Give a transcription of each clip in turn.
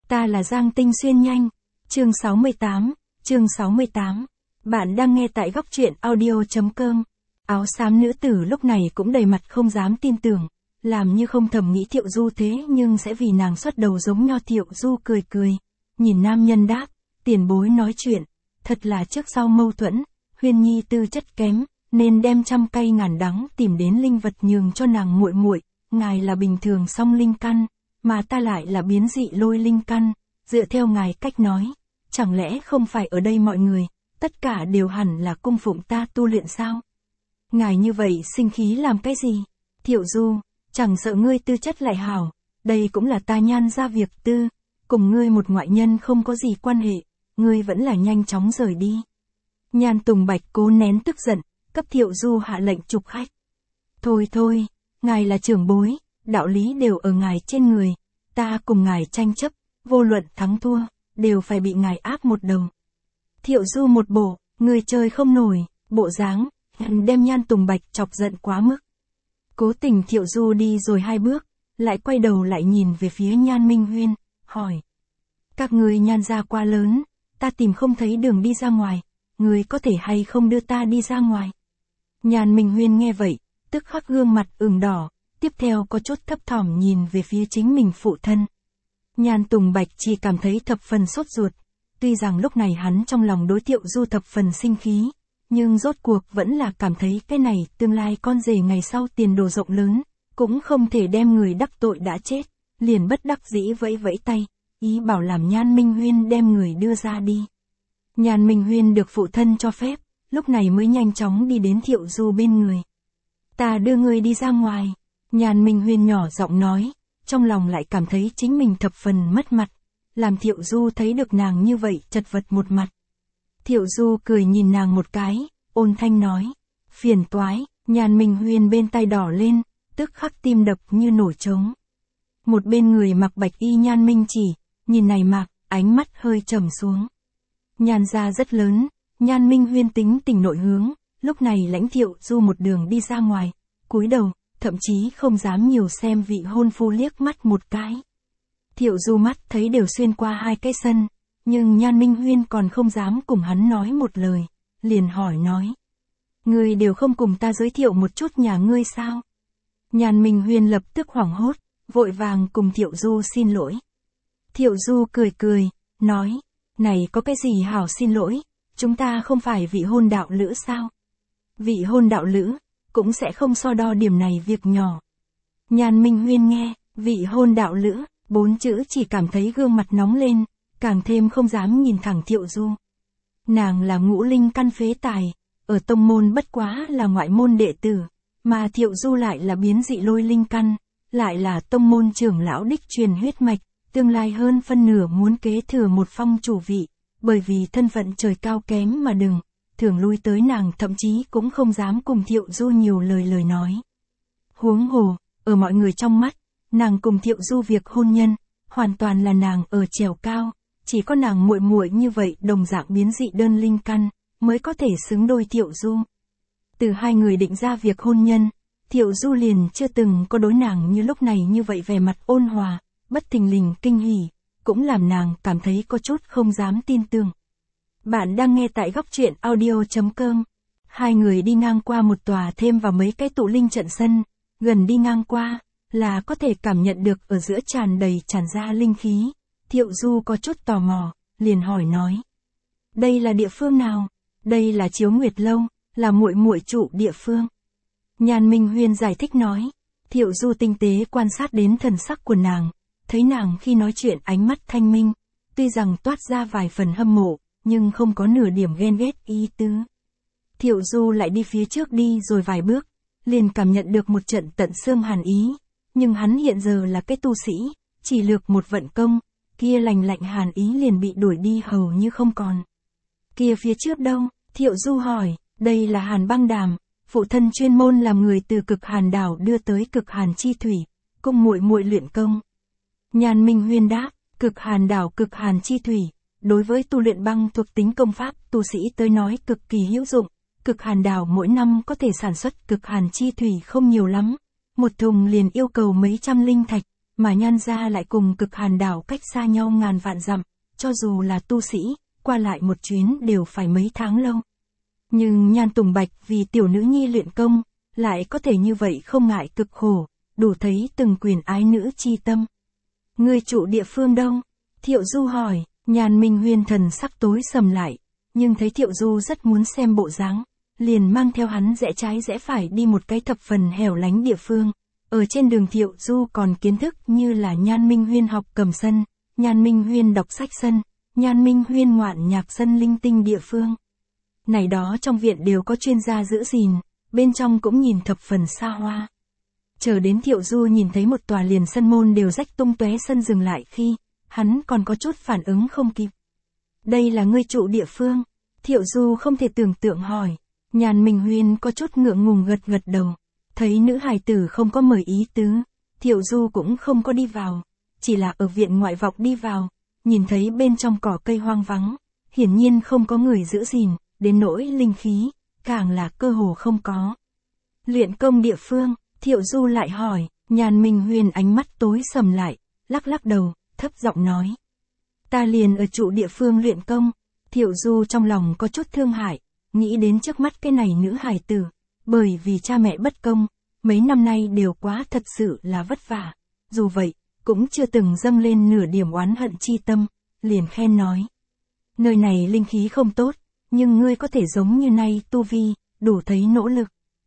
Ta là Giang Tinh Xuyên nhanh. Chương 68, chương 68. Bạn đang nghe tại góc truyện audio.com. Áo xám nữ tử lúc này cũng đầy mặt không dám tin tưởng, làm như không thầm nghĩ Thiệu Du thế nhưng sẽ vì nàng xuất đầu giống nho. Thiệu Du cười cười, nhìn nam nhân đáp, tiền bối nói chuyện, thật là trước sau mâu thuẫn, Huyên Nhi tư chất kém, nên đem trăm cây ngàn đắng tìm đến linh vật nhường cho nàng muội muội. Ngài là bình thường song linh căn, mà ta lại là biến dị lôi linh căn, dựa theo ngài cách nói, chẳng lẽ không phải ở đây mọi người, tất cả đều hẳn là cung phụng ta tu luyện sao? Ngài như vậy sinh khí làm cái gì? Thiệu Du, chẳng sợ ngươi tư chất lại hảo, đây cũng là ta Nhan gia việc tư, cùng ngươi một ngoại nhân không có gì quan hệ, ngươi vẫn là nhanh chóng rời đi. Nhan Tùng Bạch cố nén tức giận, cấp Thiệu Du hạ lệnh trục khách. Thôi thôi, ngài là trưởng bối, đạo lý đều ở ngài trên người, ta cùng ngài tranh chấp, vô luận thắng thua, đều phải bị ngài áp một đầu. Thiệu Du một bộ, người chơi không nổi, bộ dáng, đem Nhan Tùng Bạch chọc giận quá mức. Cố tình Thiệu Du đi rồi hai bước, lại quay đầu lại nhìn về phía Nhan Minh Huyên, hỏi. Các ngươi Nhan gia quá lớn, ta tìm không thấy đường đi ra ngoài, ngươi có thể hay không đưa ta đi ra ngoài? Nhan Minh Huyên nghe vậy, tức khắc gương mặt ửng đỏ, tiếp theo có chút thấp thỏm nhìn về phía chính mình phụ thân. Nhan Tùng Bạch chỉ cảm thấy thập phần sốt ruột, tuy rằng lúc này hắn trong lòng đối Thiệu Du thập phần sinh khí, nhưng rốt cuộc vẫn là cảm thấy cái này tương lai con rể ngày sau tiền đồ rộng lớn, cũng không thể đem người đắc tội đã chết, liền bất đắc dĩ vẫy vẫy tay, ý bảo làm Nhan Minh Huyên đem người đưa ra đi. Nhan Minh Huyên được phụ thân cho phép, lúc này mới nhanh chóng đi đến Thiệu Du bên người. Ta đưa người đi ra ngoài, Nhan Minh Huyên nhỏ giọng nói, trong lòng lại cảm thấy chính mình thập phần mất mặt, làm Thiệu Du thấy được nàng như vậy chật vật một mặt. Thiệu Du cười nhìn nàng một cái, ôn thanh nói, phiền toái. Nhan Minh Huyên bên tai đỏ lên, tức khắc tim đập như nổi trống. Một bên người mặc bạch y Nhan Minh Chỉ, nhìn này mặc, ánh mắt hơi trầm xuống. Nhan gia rất lớn, Nhan Minh Huyên tính tình nội hướng, lúc này lãnh Thiệu Du một đường đi ra ngoài, cúi đầu, thậm chí không dám nhiều xem vị hôn phu liếc mắt một cái. Thiệu Du mắt thấy đều xuyên qua hai cái sân, nhưng Nhan Minh Huyên còn không dám cùng hắn nói một lời, liền hỏi nói. Ngươi đều không cùng ta giới thiệu một chút nhà ngươi sao? Nhan Minh Huyên lập tức hoảng hốt, vội vàng cùng Thiệu Du xin lỗi. Thiệu Du cười cười, nói, này có cái gì hảo xin lỗi, chúng ta không phải vị hôn đạo lữ sao? Vị hôn đạo lữ, cũng sẽ không so đo điểm này việc nhỏ. Nhan Minh Huyên nghe, vị hôn đạo lữ, 4 chữ chỉ cảm thấy gương mặt nóng lên, càng thêm không dám nhìn thẳng Thiệu Du. Nàng là ngũ linh căn phế tài, ở tông môn bất quá là ngoại môn đệ tử, mà Thiệu Du lại là biến dị lôi linh căn, lại là tông môn trưởng lão đích truyền huyết mạch, tương lai hơn phân nửa muốn kế thừa một phong chủ vị, bởi vì thân phận trời cao kém mà thường lui tới nàng thậm chí cũng không dám cùng Thiệu Du nhiều lời nói. Huống hồ, ở mọi người trong mắt, nàng cùng Thiệu Du việc hôn nhân, hoàn toàn là nàng ở trèo cao, chỉ có nàng muội muội như vậy đồng dạng biến dị đơn linh căn, mới có thể xứng đôi Thiệu Du. Từ hai người định ra việc hôn nhân, Thiệu Du liền chưa từng có đối nàng như lúc này như vậy vẻ mặt ôn hòa, bất thình lình kinh hỉ, cũng làm nàng cảm thấy có chút không dám tin tưởng. Bạn đang nghe tại góc truyện audio.com. Hai người đi ngang qua một tòa thêm vào mấy cái tụ linh trận sân, gần đi ngang qua, là có thể cảm nhận được ở giữa tràn ra linh khí. Thiệu Du có chút tò mò, liền hỏi nói. Đây là địa phương nào? Đây là Chiếu Nguyệt Lâu, là muội muội trụ địa phương. Nhan Minh Huyên giải thích nói. Thiệu Du tinh tế quan sát đến thần sắc của nàng, thấy nàng khi nói chuyện ánh mắt thanh minh, tuy rằng toát ra vài phần hâm mộ, nhưng không có nửa điểm ghen ghét ý tứ. Thiệu Du lại đi phía trước đi rồi vài bước, liền cảm nhận được một trận tận xương hàn ý, nhưng hắn hiện giờ là cái tu sĩ, chỉ lược một vận công, kia lạnh hàn ý liền bị đuổi đi hầu như không còn. Kia phía trước đâu? Thiệu Du hỏi, đây là Hàn Băng Đàm, phụ thân chuyên môn làm người từ Cực Hàn đảo đưa tới Cực Hàn chi thủy, cùng muội muội luyện công. Nhan Minh Huyên đáp, Cực Hàn đảo Cực Hàn chi thủy, đối với tu luyện băng thuộc tính công pháp, tu sĩ tới nói cực kỳ hữu dụng. Cực Hàn đảo mỗi năm có thể sản xuất Cực Hàn chi thủy không nhiều lắm, một thùng liền yêu cầu mấy trăm linh thạch, mà Nhan gia lại cùng Cực Hàn đảo cách xa nhau ngàn vạn dặm, cho dù là tu sĩ, qua lại một chuyến đều phải mấy tháng lâu. Nhưng Nhan Tùng Bạch vì tiểu nữ nhi luyện công, lại có thể như vậy không ngại cực khổ, đủ thấy từng quyền ái nữ chi tâm. Ngươi trụ địa phương đâu? Thiệu Du hỏi. Nhan Minh Huyên thần sắc tối sầm lại, nhưng thấy Thiệu Du rất muốn xem bộ dáng, liền mang theo hắn rẽ trái rẽ phải đi một cái thập phần hẻo lánh địa phương. Ở trên đường Thiệu Du còn kiến thức như là Nhan Minh Huyên học cầm sân, Nhan Minh Huyên đọc sách sân, Nhan Minh Huyên ngoạn nhạc sân linh tinh địa phương. Này đó trong viện đều có chuyên gia giữ gìn, bên trong cũng nhìn thập phần xa hoa. Chờ đến Thiệu Du nhìn thấy một tòa liền sân môn đều rách tung tóe sân dừng lại khi, hắn còn có chút phản ứng không kịp. Đây là ngươi trụ địa phương. Thiệu Du không thể tưởng tượng hỏi. Nhan Minh Huyên có chút ngượng ngùng gật gật đầu. Thấy nữ hài tử không có mời ý tứ, Thiệu Du cũng không có đi vào, chỉ là ở viện ngoại vọng đi vào, nhìn thấy bên trong cỏ cây hoang vắng, hiển nhiên không có người giữ gìn, đến nỗi linh khí, càng là cơ hồ không có. Luyện công địa phương, Thiệu Du lại hỏi. Nhan Minh Huyên ánh mắt tối sầm lại, lắc lắc đầu, thấp giọng nói. Ta liền ở trụ địa phương luyện công. Thiệu Du trong lòng có chút thương hại, nghĩ đến trước mắt cái này nữ hài tử, bởi vì cha mẹ bất công, mấy năm nay đều quá thật sự là vất vả. Dù vậy, cũng chưa từng dâng lên nửa điểm oán hận chi tâm, liền khen nói. Nơi này linh khí không tốt, nhưng ngươi có thể giống như nay tu vi, đủ thấy nỗ lực.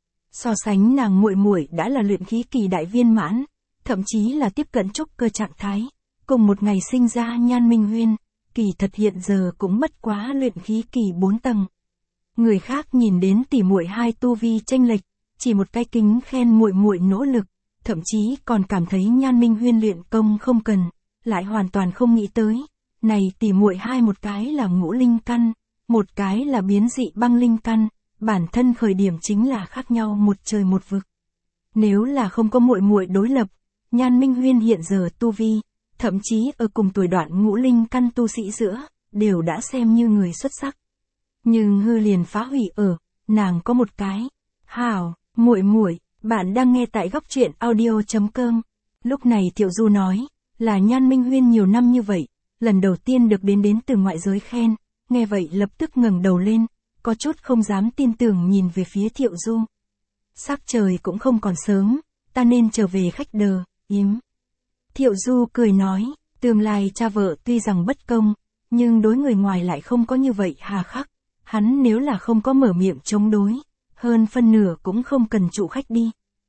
So sánh nàng muội muội đã là luyện khí kỳ đại viên mãn, thậm chí là tiếp cận trúc cơ trạng thái, cùng một ngày sinh ra Nhan Minh Huyên, kỳ thật hiện giờ cũng bất quá luyện khí kỳ 4 tầng. Người khác nhìn đến tỷ muội hai tu vi chênh lệch, chỉ một cái kính khen muội muội nỗ lực, thậm chí còn cảm thấy Nhan Minh Huyên luyện công không cần, lại hoàn toàn không nghĩ tới, này tỷ muội hai một cái là ngũ linh căn, một cái là biến dị băng linh căn, bản thân khởi điểm chính là khác nhau một trời một vực. Nếu là không có muội muội đối lập, Nhan Minh Huyên hiện giờ tu vi, thậm chí ở cùng tuổi đoạn ngũ linh căn tu sĩ giữa, đều đã xem như người xuất sắc. Nhưng hư liền phá hủy ở, nàng có một cái. Hảo, muội muội, bạn đang nghe tại góc truyện audio.com. Lúc này Thiệu Du nói, là Nhan Minh Huyên nhiều năm như vậy, lần đầu tiên được đến từ ngoại giới khen, nghe vậy lập tức ngẩng đầu lên, có chút không dám tin tưởng nhìn về phía Thiệu Du. Sắc trời cũng không còn sớm, ta nên trở về khách đờ, yếm. Thiệu Du cười nói, tương lai cha vợ tuy rằng bất công, nhưng đối người ngoài lại không có như vậy hà khắc. Hắn nếu là không có mở miệng chống đối, hơn phân nửa cũng không cần trụ khách đi.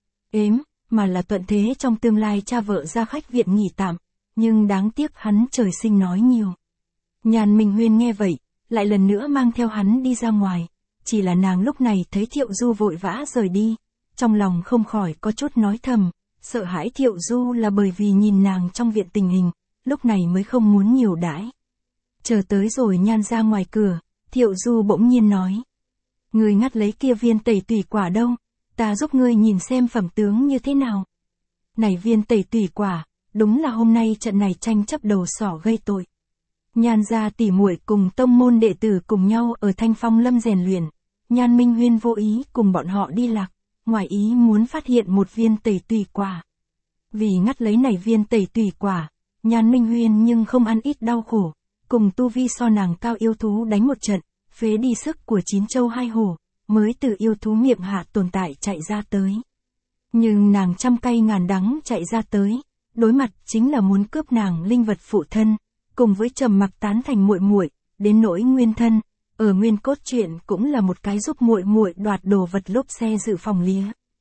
Mà là thuận thế trong tương lai cha vợ ra khách viện nghỉ tạm, nhưng đáng tiếc hắn trời sinh nói nhiều. Nhan Minh Huyên nghe vậy, lại lần nữa mang theo hắn đi ra ngoài, chỉ là nàng lúc này thấy Thiệu Du vội vã rời đi, trong lòng không khỏi có chút nói thầm, sợ hãi Thiệu Du là bởi vì nhìn nàng trong viện tình hình, lúc này mới không muốn nhiều đãi. Chờ tới rồi Nhan ra ngoài cửa, Thiệu Du bỗng nhiên nói. Ngươi ngắt lấy kia viên tẩy tùy quả đâu, ta giúp ngươi nhìn xem phẩm tướng như thế nào. Này viên tẩy tùy quả, đúng là hôm nay trận này tranh chấp đầu sỏ gây tội. Nhan gia tỷ muội cùng tông môn đệ tử cùng nhau ở Thanh Phong Lâm rèn luyện, Nhan Minh Huyên vô ý cùng bọn họ đi lạc, ngoài ý muốn phát hiện một viên tẩy tùy quả. Vì ngắt lấy này viên tẩy tùy quả, Nhan Minh Huyên nhưng không ăn ít đau khổ, cùng tu vi so nàng cao yêu thú đánh một trận, phế đi sức của 9 châu 2 hổ, mới từ yêu thú miệng hạ tồn tại chạy ra tới. Nhưng nàng trăm cay ngàn đắng chạy ra tới, đối mặt chính là muốn cướp nàng linh vật phụ thân, cùng với Trầm Mặc tán thành muội muội, đến nỗi Nguyên thân, ở nguyên cốt truyện cũng là một cái giúp muội muội đoạt đồ vật lốp xe dự phòng lía.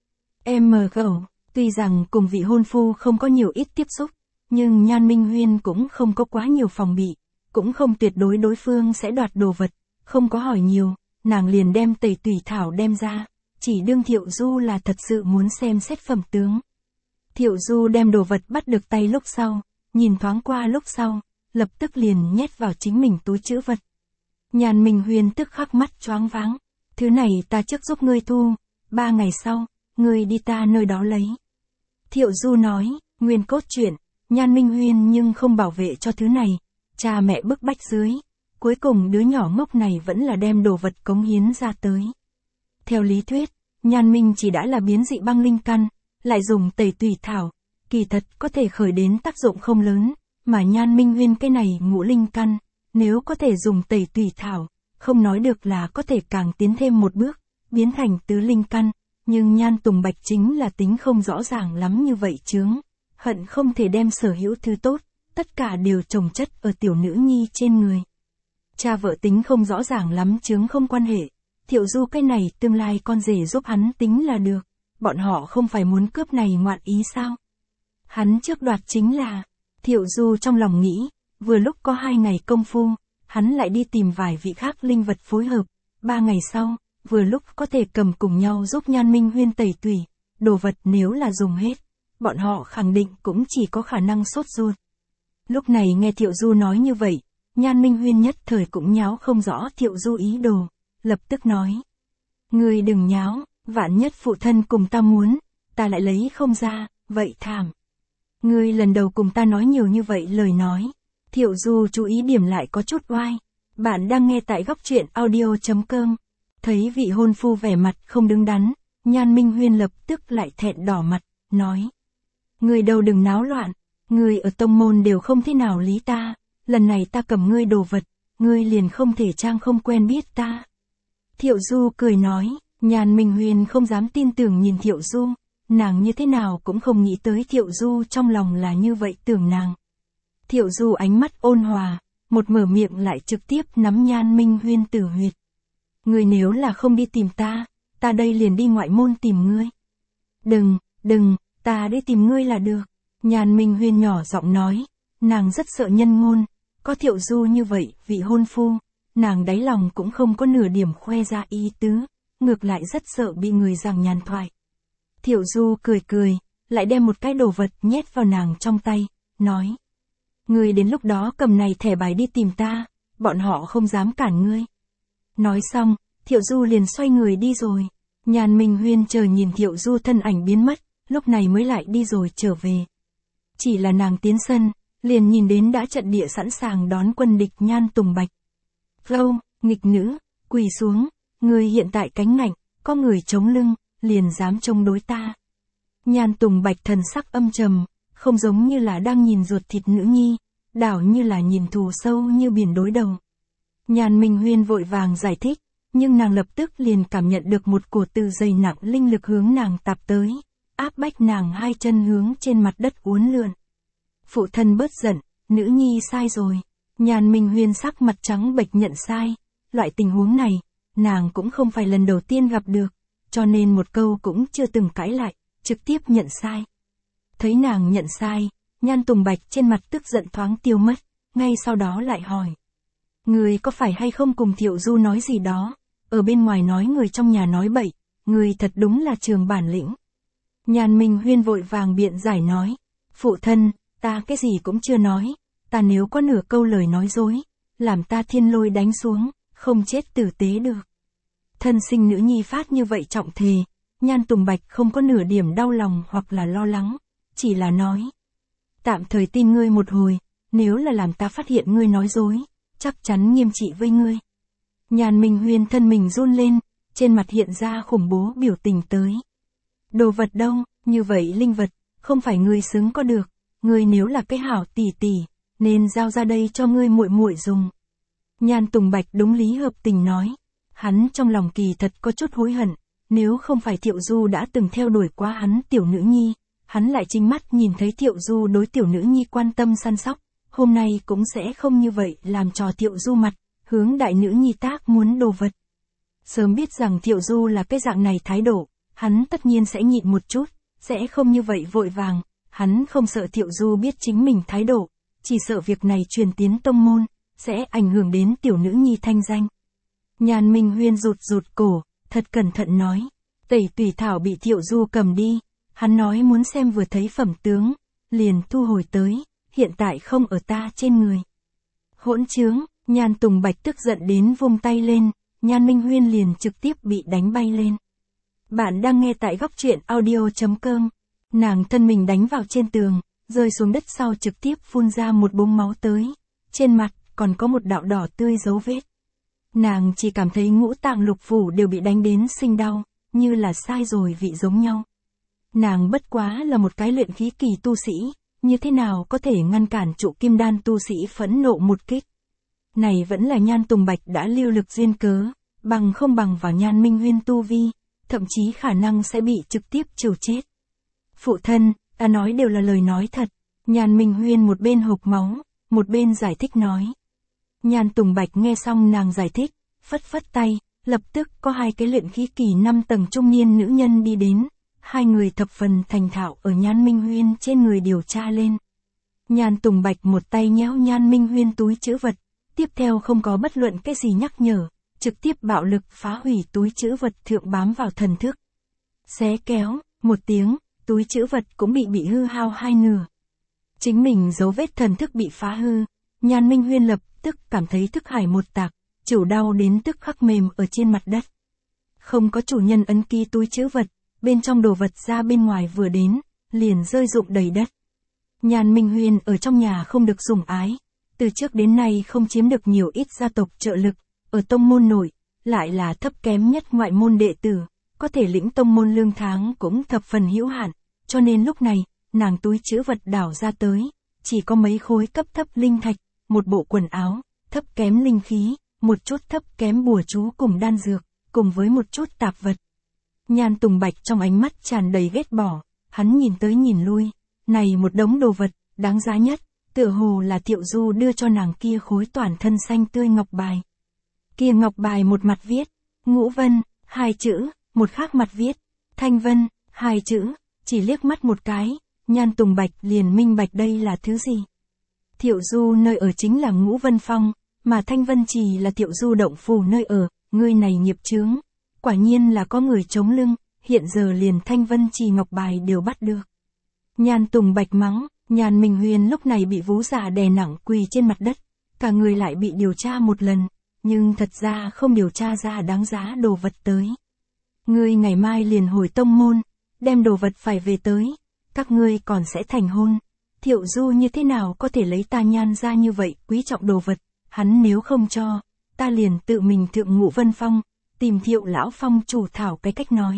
MGO, tuy rằng cùng vị hôn phu không có nhiều ít tiếp xúc, nhưng Nhan Minh Huyên cũng không có quá nhiều phòng bị, cũng không tuyệt đối đối phương sẽ đoạt đồ vật, không có hỏi nhiều, nàng liền đem tẩy tùy thảo đem ra, chỉ đương Thiệu Du là thật sự muốn xem xét phẩm tướng. Thiệu Du đem đồ vật bắt được tay lúc sau, nhìn thoáng qua lúc sau, lập tức liền nhét vào chính mình túi trữ vật. Nhan Minh Huyên tức khắc mắt choáng váng, thứ này ta trước giúp ngươi thu, 3 ngày sau, ngươi đi ta nơi đó lấy. Thiệu Du nói, nguyên cốt truyện, Nhan Minh Huyên nhưng không bảo vệ cho thứ này, cha mẹ bức bách dưới, cuối cùng đứa nhỏ ngốc này vẫn là đem đồ vật cống hiến ra tới. Theo lý thuyết, Nhan Minh chỉ đã là biến dị băng linh căn, lại dùng tẩy tùy thảo, kỳ thật có thể khởi đến tác dụng không lớn, mà Nhan Minh Huyên cái này ngũ linh căn, nếu có thể dùng tẩy tùy thảo, không nói được là có thể càng tiến thêm một bước, biến thành tứ linh căn, nhưng Nhan Tùng Bạch chính là tính không rõ ràng lắm như vậy chướng, hận không thể đem sở hữu thứ tốt, tất cả đều chồng chất ở tiểu nữ nhi trên người. Cha vợ tính không rõ ràng lắm chướng không quan hệ, Thiệu Du cái này tương lai con rể giúp hắn tính là được, bọn họ không phải muốn cướp này ngoạn ý sao? Hắn trước đoạt chính là, Thiệu Du trong lòng nghĩ, vừa lúc có 2 ngày công phu, hắn lại đi tìm vài vị khác linh vật phối hợp, 3 ngày sau, vừa lúc có thể cầm cùng nhau giúp Nhan Minh Huyên tẩy tủy, đồ vật nếu là dùng hết, bọn họ khẳng định cũng chỉ có khả năng sốt ruột. Lúc này nghe Thiệu Du nói như vậy, Nhan Minh Huyên nhất thời cũng nháo không rõ Thiệu Du ý đồ, lập tức nói. Ngươi đừng nháo, vạn nhất phụ thân cùng ta muốn, ta lại lấy không ra, vậy thảm. Ngươi lần đầu cùng ta nói nhiều như vậy lời nói. Thiệu Du chú ý điểm lại có chút oai. Bạn đang nghe tại góc truyện audio.com. Thấy vị hôn phu vẻ mặt không đứng đắn, Nhan Minh Huyên lập tức lại thẹn đỏ mặt, nói. Ngươi đâu đừng náo loạn, ngươi ở tông môn đều không thế nào lý ta, lần này ta cầm ngươi đồ vật, ngươi liền không thể trang không quen biết ta. Thiệu Du cười nói, Nhan Minh Huyên không dám tin tưởng nhìn Thiệu Du, nàng như thế nào cũng không nghĩ tới Thiệu Du trong lòng là như vậy tưởng nàng. Thiệu Du ánh mắt ôn hòa, một mở miệng lại trực tiếp nắm Nhan Minh Huyên tử huyệt. Ngươi nếu là không đi tìm ta, ta đây liền đi ngoại môn tìm ngươi. Đừng, ta đi tìm ngươi là được. Nhan Minh Huyên nhỏ giọng nói, nàng rất sợ nhân ngôn, có Thiệu Du như vậy, vị hôn phu, nàng đáy lòng cũng không có nửa điểm khoe ra ý tứ, ngược lại rất sợ bị người giằng nhàn thoại. Thiệu Du cười, lại đem một cái đồ vật nhét vào nàng trong tay, nói. Ngươi đến lúc đó cầm này thẻ bài đi tìm ta, bọn họ không dám cản ngươi. Nói xong, Thiệu Du liền xoay người đi rồi. Nhan Minh Huyên chờ nhìn Thiệu Du thân ảnh biến mất, lúc này mới lại đi rồi trở về. Chỉ là nàng tiến sân, liền nhìn đến đã trận địa sẵn sàng đón quân địch Nhan Tùng Bạch. Vô, nghịch nữ, quỳ xuống, ngươi hiện tại cánh ngạnh, có người chống lưng, liền dám chống đối ta. Nhan Tùng Bạch thần sắc âm trầm, không giống như là đang nhìn ruột thịt nữ nhi, đảo như là nhìn thù sâu như biển đối đầu. Nhan Minh Huyên vội vàng giải thích, nhưng nàng lập tức liền cảm nhận được một cổ từ dày nặng linh lực hướng nàng tạp tới, áp bách nàng 2 chân hướng trên mặt đất uốn lượn. Phụ thân bớt giận, nữ nhi sai rồi. Nhan Minh Huyên sắc mặt trắng bệch nhận sai, loại tình huống này, nàng cũng không phải lần đầu tiên gặp được, cho nên một câu cũng chưa từng cãi lại, trực tiếp nhận sai. Thấy nàng nhận sai, Nhan Tùng Bạch trên mặt tức giận thoáng tiêu mất, ngay sau đó lại hỏi. Người có phải hay không cùng Thiệu Du nói gì đó, ở bên ngoài nói người trong nhà nói bậy, người thật đúng là trường bản lĩnh. Nhan Minh Huyên vội vàng biện giải nói, phụ thân, ta cái gì cũng chưa nói, ta nếu có nửa câu lời nói dối, làm ta thiên lôi đánh xuống, không chết tử tế được. Thân sinh nữ nhi phát như vậy trọng thề, Nhan Tùng Bạch không có nửa điểm đau lòng hoặc là lo lắng, chỉ là nói. Tạm thời tin ngươi một hồi, nếu là làm ta phát hiện ngươi nói dối, chắc chắn nghiêm trị với ngươi. Nhan Minh Huyên thân mình run lên, trên mặt hiện ra khủng bố biểu tình tới. Đồ vật đâu, như vậy linh vật, không phải ngươi xứng có được, ngươi nếu là cái hảo tỷ tỷ, nên giao ra đây cho ngươi muội muội dùng. Nhan Tùng Bạch đúng lý hợp tình nói, hắn trong lòng kỳ thật có chút hối hận, nếu không phải Thiệu Du đã từng theo đuổi quá hắn tiểu nữ nhi, hắn lại chính mắt nhìn thấy Thiệu Du đối tiểu nữ nhi quan tâm săn sóc, hôm nay cũng sẽ không như vậy làm trò Thiệu Du mặt, hướng đại nữ nhi tác muốn đồ vật. Sớm biết rằng Thiệu Du là cái dạng này thái độ, hắn tất nhiên sẽ nhịn một chút, sẽ không như vậy vội vàng, hắn không sợ Thiệu Du biết chính mình thái độ, chỉ sợ việc này truyền tiến tông môn, sẽ ảnh hưởng đến tiểu nữ nhi thanh danh. Nhan Minh Huyên rụt cổ, thật cẩn thận nói, tẩy tùy thảo bị Thiệu Du cầm đi, hắn nói muốn xem vừa thấy phẩm tướng, liền thu hồi tới, hiện tại không ở ta trên người. Hỗn trướng, Nhan Tùng Bạch tức giận đến vung tay lên, Nhan Minh Huyên liền trực tiếp bị đánh bay lên. Bạn đang nghe tại góc truyện audio.com, nàng thân mình đánh vào trên tường, rơi xuống đất sau trực tiếp phun ra một búng máu tới, trên mặt còn có một đạo đỏ tươi dấu vết. Nàng chỉ cảm thấy ngũ tạng lục phủ đều bị đánh đến sinh đau, như là sai rồi vị giống nhau. Nàng bất quá là một cái luyện khí kỳ tu sĩ, như thế nào có thể ngăn cản trụ kim đan tu sĩ phẫn nộ một kích. Này vẫn là Nhan Tùng Bạch đã lưu lực duyên cớ, bằng không bằng vào Nhan Minh Huyên tu vi, thậm chí khả năng sẽ bị trực tiếp trừ chết. Phụ thân, ta nói đều là lời nói thật. Nhan Minh Huyên một bên hộc máu, một bên giải thích nói. Nhan Tùng Bạch nghe xong nàng giải thích, phất phất tay, lập tức có hai cái luyện khí kỳ 5 tầng trung niên nữ nhân đi đến. Hai người thập phần thành thạo ở Nhan Minh Huyên trên người điều tra lên. Nhan Tùng Bạch một tay nhéo Nhan Minh Huyên túi trữ vật, tiếp theo không có bất luận cái gì nhắc nhở, trực tiếp bạo lực phá hủy túi trữ vật thượng bám vào thần thức. Xé kéo, một tiếng, túi trữ vật cũng bị hư hao hai nửa. Chính mình dấu vết thần thức bị phá hư, Nhan Minh Huyên lập tức cảm thấy thức hải một tạc, chịu đau đến tức khắc mềm ở trên mặt đất. Không có chủ nhân ấn ký túi trữ vật, bên trong đồ vật ra bên ngoài vừa đến, liền rơi rụng đầy đất. Nhan Minh Huyên ở trong nhà không được sủng ái, từ trước đến nay không chiếm được nhiều ít gia tộc trợ lực, ở tông môn nội, lại là thấp kém nhất ngoại môn đệ tử, có thể lĩnh tông môn lương tháng cũng thập phần hữu hạn, cho nên lúc này, nàng túi trữ vật đảo ra tới, chỉ có mấy khối cấp thấp linh thạch, một bộ quần áo, thấp kém linh khí, một chút thấp kém bùa chú cùng đan dược, cùng với một chút tạp vật. Nhan Tùng Bạch trong ánh mắt tràn đầy ghét bỏ, hắn nhìn tới nhìn lui, này một đống đồ vật, đáng giá nhất, tựa hồ là Thiệu Du đưa cho nàng kia khối toàn thân xanh tươi ngọc bài. Kia ngọc bài một mặt viết, Ngũ Vân, hai chữ, một khác mặt viết, Thanh Vân, hai chữ, chỉ liếc mắt một cái, Nhan Tùng Bạch liền minh bạch đây là thứ gì. Thiệu Du nơi ở chính là Ngũ Vân Phong, mà Thanh Vân Trì là Thiệu Du động phủ nơi ở, người này nghiệp chướng. Quả nhiên là có người chống lưng, hiện giờ liền Thanh Vân Trì ngọc bài đều bắt được. Nhan Tùng Bạch mắng, Nhan Minh Huyên lúc này bị Vũ Giả đè nặng quỳ trên mặt đất, cả người lại bị điều tra một lần, nhưng thật ra không điều tra ra đáng giá đồ vật tới. Ngươi ngày mai liền hồi tông môn, đem đồ vật phải về tới, các ngươi còn sẽ thành hôn. Thiệu Du như thế nào có thể lấy ta Nhan ra như vậy quý trọng đồ vật, hắn nếu không cho, ta liền tự mình thượng Ngũ Vân Phong, tìm Thiệu lão phong chủ thảo cái cách nói.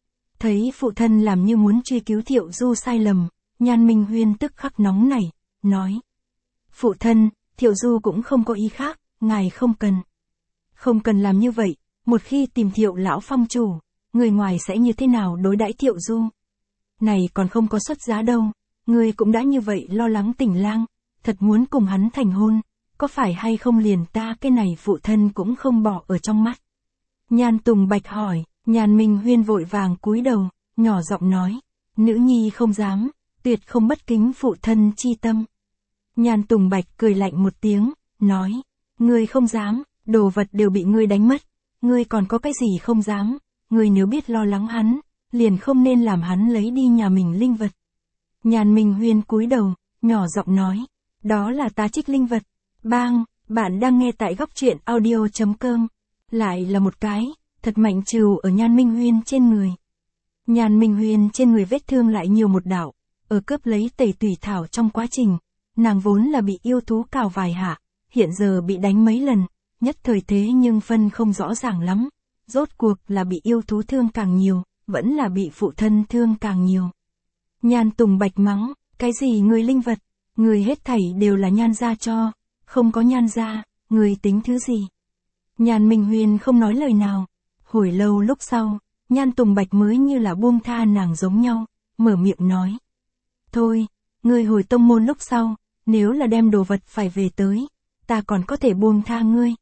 Thấy phụ thân làm như muốn truy cứu Thiệu Du sai lầm, Nhan Minh Huyên tức khắc nóng nảy, nói. Phụ thân, Thiệu Du cũng không có ý khác, ngài không cần. Không cần làm như vậy, một khi tìm Thiệu lão phong chủ, người ngoài sẽ như thế nào đối đãi Thiệu Du. Này còn không có xuất giá đâu, người cũng đã như vậy lo lắng Tỉnh Lang, thật muốn cùng hắn thành hôn, có phải hay không liền ta cái này phụ thân cũng không bỏ ở trong mắt. Nhan Tùng Bạch hỏi, Nhan Minh Huyên vội vàng cúi đầu, nhỏ giọng nói, nữ nhi không dám, tuyệt không bất kính phụ thân chi tâm. Nhan Tùng Bạch cười lạnh một tiếng, nói, ngươi không dám, đồ vật đều bị ngươi đánh mất, ngươi còn có cái gì không dám, ngươi nếu biết lo lắng hắn, liền không nên làm hắn lấy đi nhà mình linh vật. Nhan Minh Huyên cúi đầu, nhỏ giọng nói, đó là ta trích linh vật. Bang, bạn đang nghe tại góc truyện audio.com. Lại là một cái, thật mạnh trừ ở Nhan Minh Huyên trên người. Nhan Minh Huyên trên người vết thương lại nhiều một đạo, ở cướp lấy tẩy tùy thảo trong quá trình, nàng vốn là bị yêu thú cào vài hạ, hiện giờ bị đánh mấy lần, nhất thời thế nhưng phân không rõ ràng lắm, rốt cuộc là bị yêu thú thương càng nhiều, vẫn là bị phụ thân thương càng nhiều. Nhan Tùng Bạch mắng, cái gì người linh vật, người hết thảy đều là Nhan gia cho, không có Nhan gia, người tính thứ gì. Nhan Minh Huyên không nói lời nào, hồi lâu lúc sau, Nhan Tùng Bạch mới như là buông tha nàng giống nhau, mở miệng nói. Thôi, ngươi hồi tông môn lúc sau, nếu là đem đồ vật phải về tới, ta còn có thể buông tha ngươi,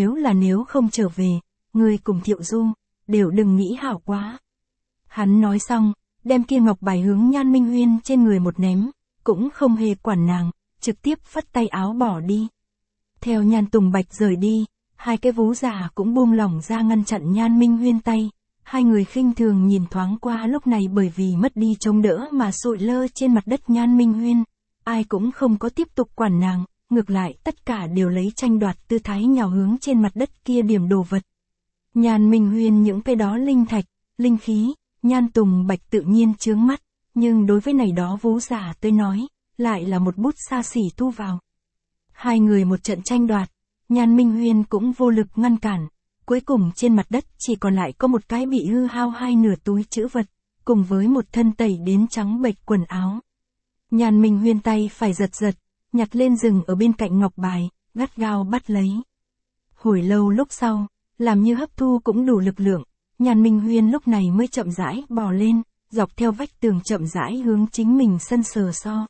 nếu không trở về, ngươi cùng Thiệu Du, đều đừng nghĩ hảo quá. Hắn nói xong, đem kia ngọc bài hướng Nhan Minh Huyên trên người một ném, cũng không hề quản nàng, trực tiếp phất tay áo bỏ đi. Theo Nhan Tùng Bạch rời đi, hai cái Vũ giả cũng buông lỏng ra ngăn chặn Nhan Minh Huyên tay, hai người khinh thường nhìn thoáng qua lúc này bởi vì mất đi chống đỡ mà sụi lơ trên mặt đất Nhan Minh Huyên, ai cũng không có tiếp tục quản nàng, ngược lại tất cả đều lấy tranh đoạt tư thái nhào hướng trên mặt đất kia điểm đồ vật. Nhan Minh Huyên những cái đó linh thạch, linh khí, Nhan Tùng Bạch tự nhiên chướng mắt, nhưng đối với này đó Vũ giả tới nói, lại là một bút xa xỉ thu vào. Hai người một trận tranh đoạt, Nhan Minh Huyên cũng vô lực ngăn cản, cuối cùng trên mặt đất chỉ còn lại có một cái bị hư hao hai nửa túi trữ vật, cùng với một thân tẩy đến trắng bệch quần áo. Nhan Minh Huyên tay phải giật giật, nhặt lên rừng ở bên cạnh ngọc bài, gắt gao bắt lấy. Hồi lâu lúc sau, làm như hấp thu cũng đủ lực lượng, Nhan Minh Huyên lúc này mới chậm rãi bò lên, dọc theo vách tường chậm rãi hướng chính mình sân sờ so.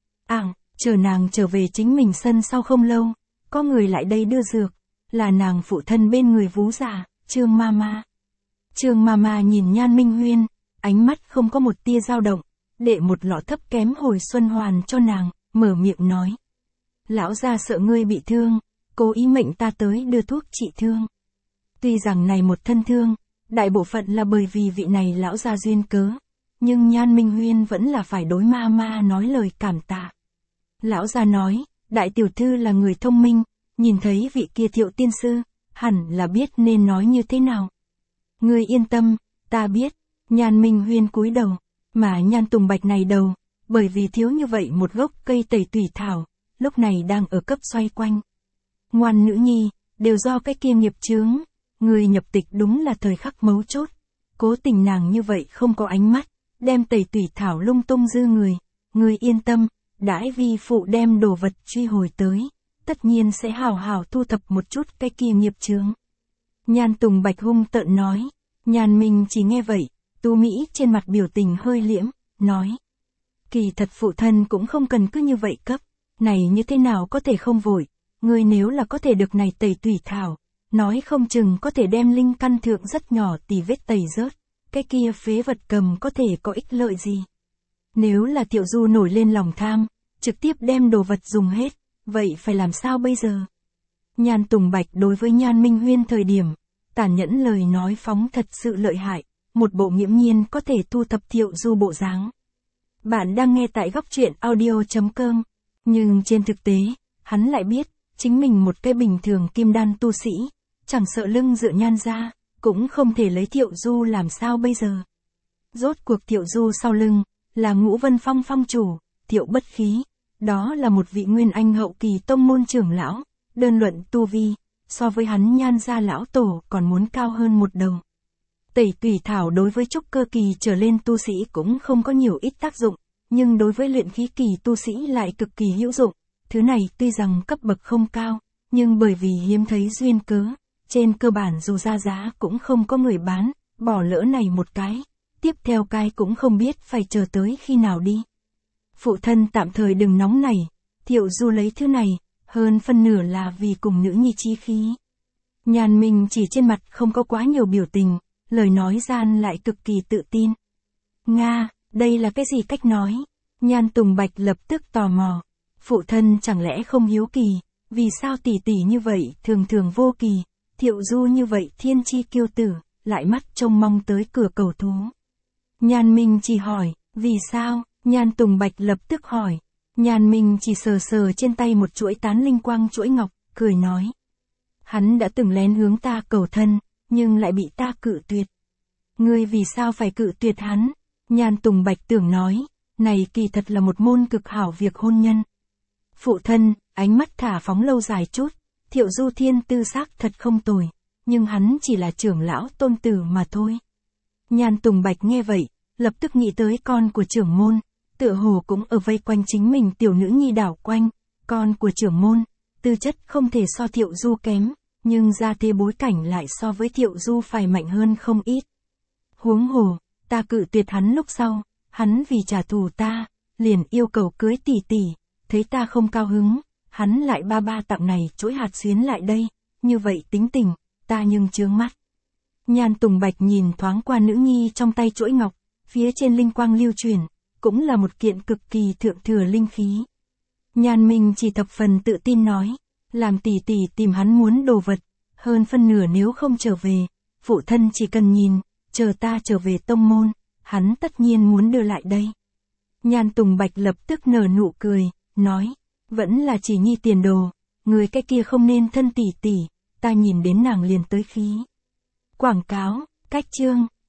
Chờ nàng trở về chính mình sân sau không lâu, có người lại đây đưa dược, là nàng phụ thân bên người vú già, Trương Mama. Trương Mama nhìn Nhan Minh Huyên, ánh mắt không có một tia dao động, đệ một lọ thấp kém hồi xuân hoàn cho nàng, mở miệng nói. Lão gia sợ ngươi bị thương, cố ý mệnh ta tới đưa thuốc trị thương. Tuy rằng này một thân thương, đại bộ phận là bởi vì vị này lão gia duyên cớ, nhưng Nhan Minh Huyên vẫn là phải đối Mama nói lời cảm tạ. Lão gia nói, đại tiểu thư là người thông minh, nhìn thấy vị kia Thiệu tiên sư, hẳn là biết nên nói như thế nào. Ngươi yên tâm, ta biết. Nhan Minh Huyên cúi đầu, mà Nhan Tùng Bạch này đầu, bởi vì thiếu như vậy một gốc cây tẩy tủy thảo, lúc này đang ở cấp xoay quanh. Ngoan nữ nhi, đều do cái kia nghiệp chướng, người nhập tịch đúng là thời khắc mấu chốt. Cố tình nàng như vậy không có ánh mắt, đem tẩy tủy thảo lung tung dư người yên tâm, đãi vi phụ đem đồ vật truy hồi tới, tất nhiên sẽ hào hào thu thập một chút cái kia nghiệp chướng. Nhan Tùng Bạch hung tợn nói, Nhan Minh chỉ nghe vậy, Tu Mỹ trên mặt biểu tình hơi liễm, nói. Kỳ thật phụ thân cũng không cần cứ như vậy cấp, này như thế nào có thể không vội, ngươi nếu là có thể được này tẩy tủy thảo, nói không chừng có thể đem linh căn thượng rất nhỏ tỉ vết tẩy rớt, cái kia phế vật cầm có thể có ích lợi gì. Nếu là Thiệu Du nổi lên lòng tham, trực tiếp đem đồ vật dùng hết, vậy phải làm sao bây giờ? Nhan Tùng Bạch đối với Nhan Minh Huyên thời điểm, tàn nhẫn lời nói phóng thật sự lợi hại, một bộ nghiễm nhiên có thể thu thập Thiệu Du bộ dáng. Bạn đang nghe tại góc truyện audio.com, nhưng trên thực tế, hắn lại biết, chính mình một cái bình thường kim đan tu sĩ, chẳng sợ lưng dựa Nhan ra, cũng không thể lấy Thiệu Du làm sao bây giờ. Rốt cuộc Thiệu Du sau lưng, là Ngũ Vân Phong phong chủ, Thiệu Bất Khí, đó là một vị nguyên anh hậu kỳ tông môn trưởng lão, đơn luận tu vi, so với hắn Nhan gia lão tổ còn muốn cao hơn một đầu. Tẩy tủy thảo đối với trúc cơ kỳ trở lên tu sĩ cũng không có nhiều ít tác dụng, nhưng đối với luyện khí kỳ tu sĩ lại cực kỳ hữu dụng. Thứ này tuy rằng cấp bậc không cao, nhưng bởi vì hiếm thấy duyên cớ, trên cơ bản dù ra giá cũng không có người bán, bỏ lỡ này một cái, tiếp theo cái cũng không biết phải chờ tới khi nào đi. Phụ thân tạm thời đừng nóng nảy, Thiệu Du lấy thứ này, hơn phân nửa là vì cùng nữ nhi chí khí. Nhan Minh chỉ trên mặt không có quá nhiều biểu tình, lời nói gian lại cực kỳ tự tin. Nga, đây là cái gì cách nói? Nhan Tùng Bạch lập tức tò mò. Phụ thân chẳng lẽ không hiếu kỳ, vì sao tỷ tỷ như vậy thường thường vô kỳ, Thiệu Du như vậy thiên chi kiêu tử, lại mắt trông mong tới cửa cầu thú. Nhan Minh chỉ hỏi, vì sao? Nhan Tùng Bạch lập tức hỏi. Nhan Minh chỉ sờ sờ trên tay một chuỗi tán linh quang chuỗi ngọc, cười nói. Hắn đã từng lén hướng ta cầu thân, nhưng lại bị ta cự tuyệt. Ngươi vì sao phải cự tuyệt hắn? Nhan Tùng Bạch tưởng nói, này kỳ thật là một môn cực hảo việc hôn nhân. Phụ thân, ánh mắt thả phóng lâu dài chút, Thiệu Du thiên tư xác thật không tồi, nhưng hắn chỉ là trưởng lão tôn tử mà thôi. Nhan Tùng Bạch nghe vậy, lập tức nghĩ tới con của trưởng môn, tựa hồ cũng ở vây quanh chính mình tiểu nữ nhi đảo quanh, con của trưởng môn, tư chất không thể so Thiệu Du kém, nhưng ra thế bối cảnh lại so với Thiệu Du phải mạnh hơn không ít. Huống hồ, ta cự tuyệt hắn lúc sau, hắn vì trả thù ta, liền yêu cầu cưới tỷ tỷ, thấy ta không cao hứng, hắn lại ba tặng này chuỗi hạt xuyến lại đây, như vậy tính tình, ta nhưng chướng mắt. Nhan Tùng Bạch nhìn thoáng qua nữ nhi trong tay chuỗi ngọc, phía trên linh quang lưu truyền, cũng là một kiện cực kỳ thượng thừa linh khí. Nhan Minh chỉ thập phần tự tin nói, làm tỷ tỷ tìm hắn muốn đồ vật, hơn phân nửa nếu không trở về, phụ thân chỉ cần nhìn, chờ ta trở về tông môn, hắn tất nhiên muốn đưa lại đây. Nhan Tùng Bạch lập tức nở nụ cười, nói, vẫn là chỉ nhi tiền đồ, người cái kia không nên thân tỷ tỷ, ta nhìn đến nàng liền tới khí. Quảng cáo, cách chương.